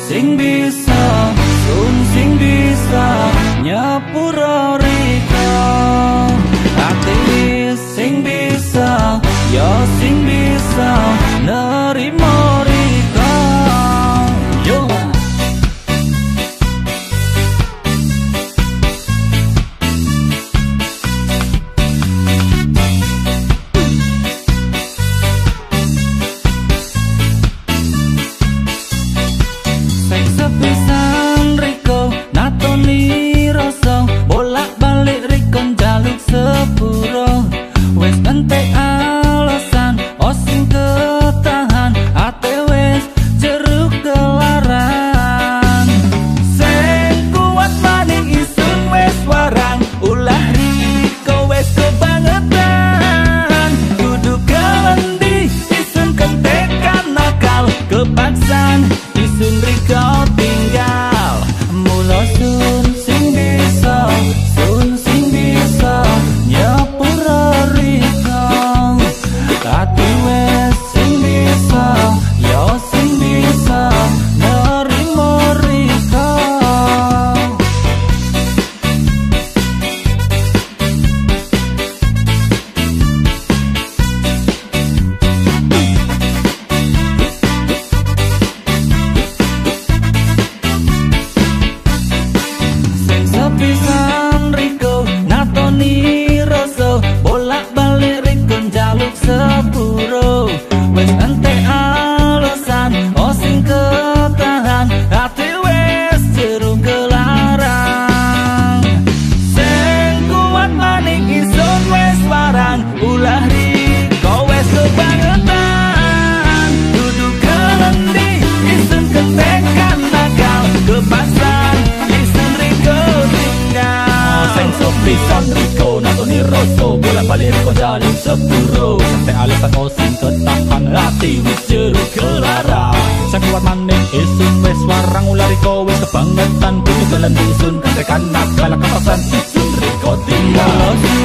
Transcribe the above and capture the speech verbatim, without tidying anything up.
sing bisa, sun sing bisa nyepuro riko. Ati sing bisa, yo sing bisa nerimo riko. Yo. Sepisan riko natoni rasa bolak balik riko jaluk sepuro. Wes entek alasan osing ketahan ate wes jeruk kelaran. Sing kuat maning isun wes warang ulah riko wes kebangetan. Kudu kelendi isun kentekan nakal kepaksan isun riko tinggal. Mula sun sing bisa, sun sing bisa nyepuro riko. Ati wes sing bisa, yo sing bisa nerimo riko. Sepisan riko natoni rasa bolak balik riko jaluk sepuro. Wes entek alasan osing ketahan hati wes jeruk kelarang. Sing kuat maning isun wes warang ulah riko wes kebangetan. Duduk kelendi isun ketekan nakal kepaksan isun riko tinggal. Sing sepisan riko natoni rasa bolak balik riko jaluk sepuro. Sampai alasan osing ketahan hati wis jeruk kelarang. Sing kuat maning isun wes warang ulah riko wes kebangetan. Kudu kelendi isun ketekan nakal kepaksan isun riko tinggal.